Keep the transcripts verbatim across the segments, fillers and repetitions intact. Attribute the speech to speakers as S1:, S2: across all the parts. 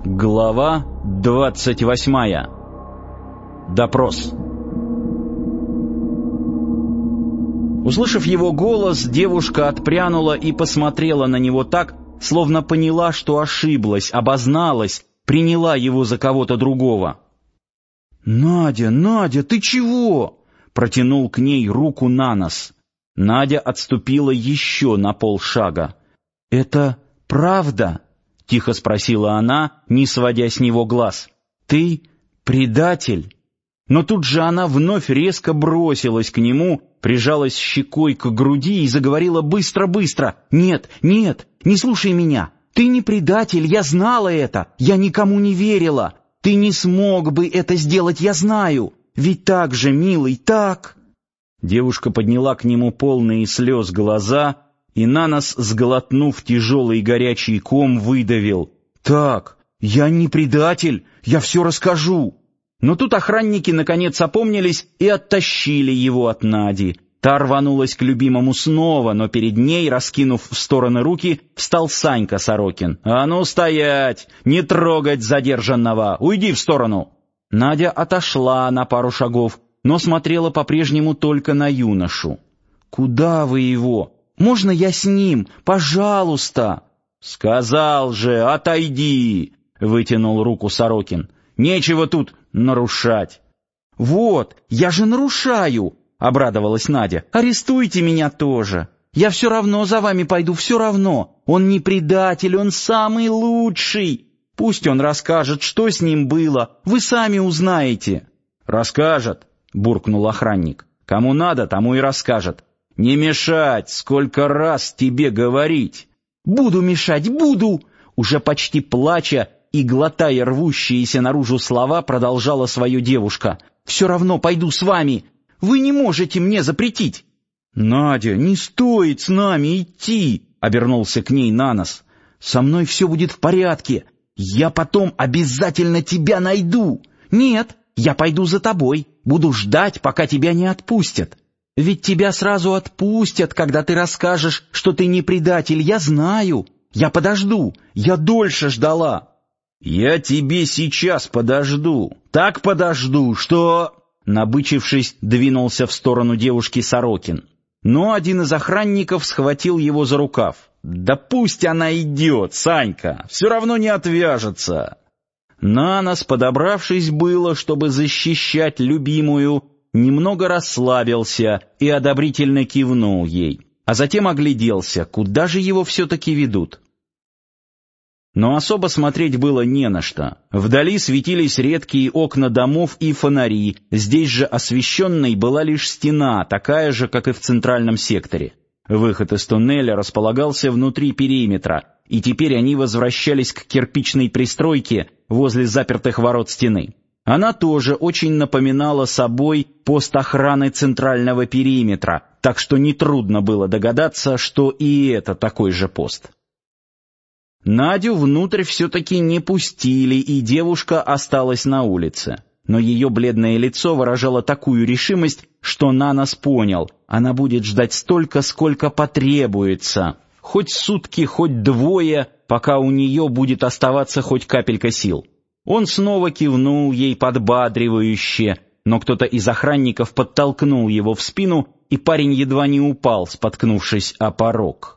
S1: Глава двадцать восьмая. Допрос. Услышав его голос, девушка отпрянула и посмотрела на него так, словно поняла, что ошиблась, обозналась, приняла его за кого-то другого. «Надя, Надя, ты чего?» — протянул к ней руку на нос. Надя отступила еще на полшага. «Это правда?» — тихо спросила она, не сводя с него глаз. «Ты предатель?» Но тут же она вновь резко бросилась к нему, прижалась щекой к груди и заговорила быстро-быстро. «Нет, нет, не слушай меня. Ты не предатель, я знала это. Я никому не верила. Ты не смог бы это сделать, я знаю. Ведь так же, милый, так...» Девушка подняла к нему полные слез глаза и на нос, сглотнув тяжелый горячий ком, выдавил: «Так, я не предатель, я все расскажу». Но тут охранники наконец опомнились и оттащили его от Нади. Та рванулась к любимому снова, но перед ней, раскинув в стороны руки, встал Санька Сорокин. «А ну стоять! Не трогать задержанного! Уйди в сторону!» Надя отошла на пару шагов, но смотрела по-прежнему только на юношу. «Куда вы его? Можно я с ним? Пожалуйста!» «Сказал же, отойди!» — вытянул руку Сорокин. «Нечего тут нарушать». «Вот, я же нарушаю!» — обрадовалась Надя. «Арестуйте меня тоже. Я все равно за вами пойду, все равно. Он не предатель, он самый лучший. Пусть он расскажет, что с ним было. Вы сами узнаете». «Расскажет», — буркнул охранник. «Кому надо, тому и расскажет. Не мешать, сколько раз тебе говорить». «Буду мешать, буду!» Уже почти плача и глотая рвущиеся наружу слова, продолжала свою девушка. «Все равно пойду с вами. Вы не можете мне запретить». «Надя, не стоит с нами идти», — обернулся к ней на нос. «Со мной все будет в порядке. Я потом обязательно тебя найду». «Нет, я пойду за тобой. Буду ждать, пока тебя не отпустят. Ведь тебя сразу отпустят, когда ты расскажешь, что ты не предатель. Я знаю. Я подожду. Я дольше ждала». «Я тебе сейчас подожду. Так подожду, что...» Набычившись, двинулся в сторону девушки Сорокин. Но один из охранников схватил его за рукав. «Да пусть она идет, Санька, все равно не отвяжется». На нос, подобравшись было, чтобы защищать любимую, немного расслабился и одобрительно кивнул ей, а затем огляделся, куда же его все-таки ведут. Но особо смотреть было не на что. Вдали светились редкие окна домов и фонари, здесь же освещенной была лишь стена, такая же, как и в центральном секторе. Выход из туннеля располагался внутри периметра, и теперь они возвращались к кирпичной пристройке возле запертых ворот стены. Она тоже очень напоминала собой пост охраны центрального периметра, так что нетрудно было догадаться, что и это такой же пост. Надю внутрь все-таки не пустили, и девушка осталась на улице. Но ее бледное лицо выражало такую решимость, что на нос понял, она будет ждать столько, сколько потребуется. Хоть сутки, хоть двое, пока у нее будет оставаться хоть капелька сил. Он снова кивнул ей подбадривающе, но кто-то из охранников подтолкнул его в спину, и парень едва не упал, споткнувшись о порог.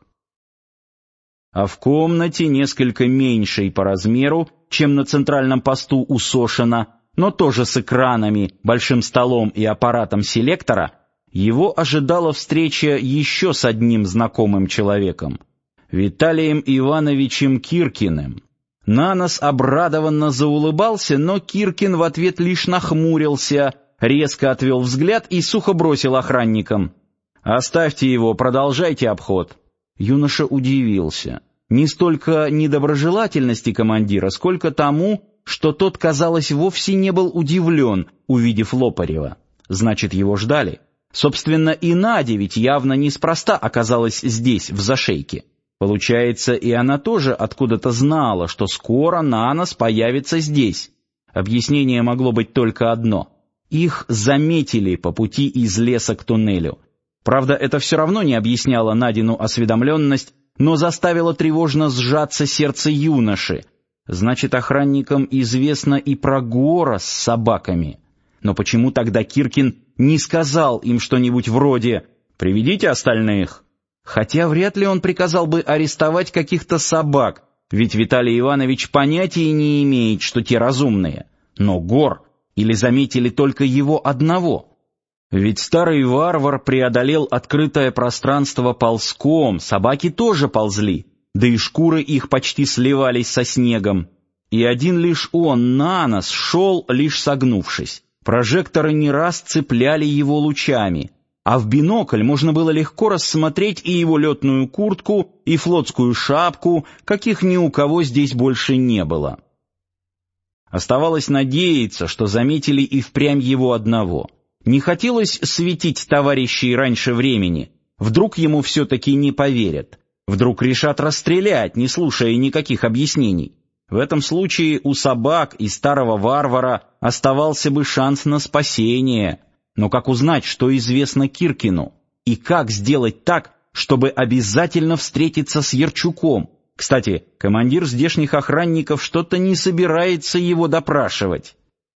S1: А в комнате, несколько меньшей по размеру, чем на центральном посту у Сошина, но тоже с экранами, большим столом и аппаратом селектора, его ожидала встреча еще с одним знакомым человеком — Виталием Ивановичем Киркиным. На нос обрадованно заулыбался, но Киркин в ответ лишь нахмурился, резко отвел взгляд и сухо бросил охранникам: «Оставьте его, продолжайте обход». Юноша удивился. Не столько недоброжелательности командира, сколько тому, что тот, казалось, вовсе не был удивлен, увидев Лопарева. Значит, его ждали. Собственно, и Надя ведь явно неспроста оказалась здесь, в зашейке. Получается, и она тоже откуда-то знала, что скоро на нос появится здесь. Объяснение могло быть только одно. Их заметили по пути из леса к туннелю. Правда, это все равно не объясняло Надину осведомленность, но заставило тревожно сжаться сердце юноши. Значит, охранникам известно и про Гора с собаками. Но почему тогда Киркин не сказал им что-нибудь вроде «Приведите остальных»? Хотя вряд ли он приказал бы арестовать каких-то собак, ведь Виталий Иванович понятия не имеет, что те разумные. Но Гор, или заметили только его одного? Ведь старый варвар преодолел открытое пространство ползком, собаки тоже ползли, да и шкуры их почти сливались со снегом. И один лишь он, Нанос, шел, лишь согнувшись. Прожекторы не раз цепляли его лучами, а в бинокль можно было легко рассмотреть и его летную куртку, и флотскую шапку, каких ни у кого здесь больше не было. Оставалось надеяться, что заметили и впрямь его одного. Не хотелось светить товарищей раньше времени. Вдруг ему все-таки не поверят. Вдруг решат расстрелять, не слушая никаких объяснений. В этом случае у собак и старого варвара оставался бы шанс на спасение. Но как узнать, что известно Киркину? И как сделать так, чтобы обязательно встретиться с Ярчуком? Кстати, командир здешних охранников что-то не собирается его допрашивать.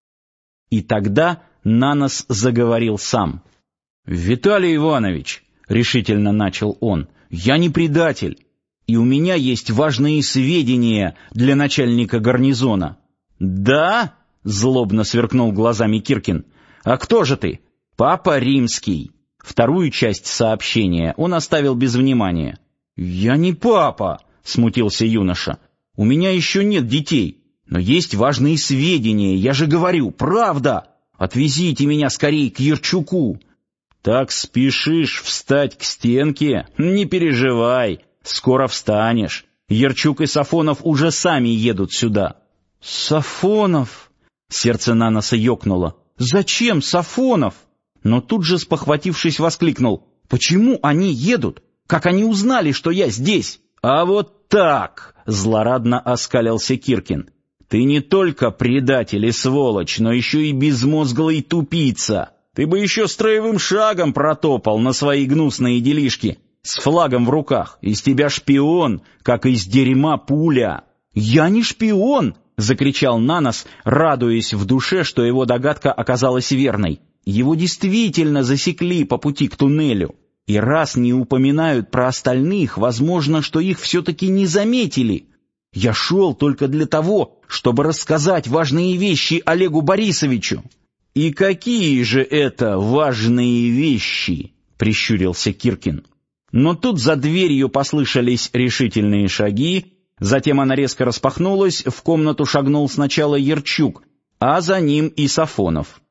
S1: И тогда Нанос заговорил сам. «Виталий Иванович», — решительно начал он, — «я не предатель, и у меня есть важные сведения для начальника гарнизона». «Да?» — злобно сверкнул глазами Киркин. «А кто же ты?» «Папа Римский». Вторую часть сообщения он оставил без внимания. «Я не папа», — смутился юноша. «У меня еще нет детей, но есть важные сведения, я же говорю, правда. Отвезите меня скорей к Ярчуку». «Так спешишь встать к стенке? Не переживай, скоро встанешь. Ярчук и Сафонов уже сами едут сюда». «Сафонов?» — сердце Наноса ёкнуло. «Зачем Сафонов?» Но тут же, спохватившись, воскликнул. «Почему они едут? Как они узнали, что я здесь?» «А вот так!» — злорадно оскалился Киркин. «Ты не только предатель и сволочь, но еще и безмозглый тупица. Ты бы еще строевым шагом протопал на свои гнусные делишки, с флагом в руках. Из тебя шпион, как из дерьма пуля». «Я не шпион!» — закричал Нанос, радуясь в душе, что его догадка оказалась верной. Его действительно засекли по пути к туннелю. И раз не упоминают про остальных, возможно, что их все-таки не заметили. Я шел только для того, чтобы рассказать важные вещи Олегу Борисовичу». «И какие же это важные вещи?» — прищурился Киркин. Но тут за дверью послышались решительные шаги, затем она резко распахнулась, в комнату шагнул сначала Ярчук, а за ним и Сафонов.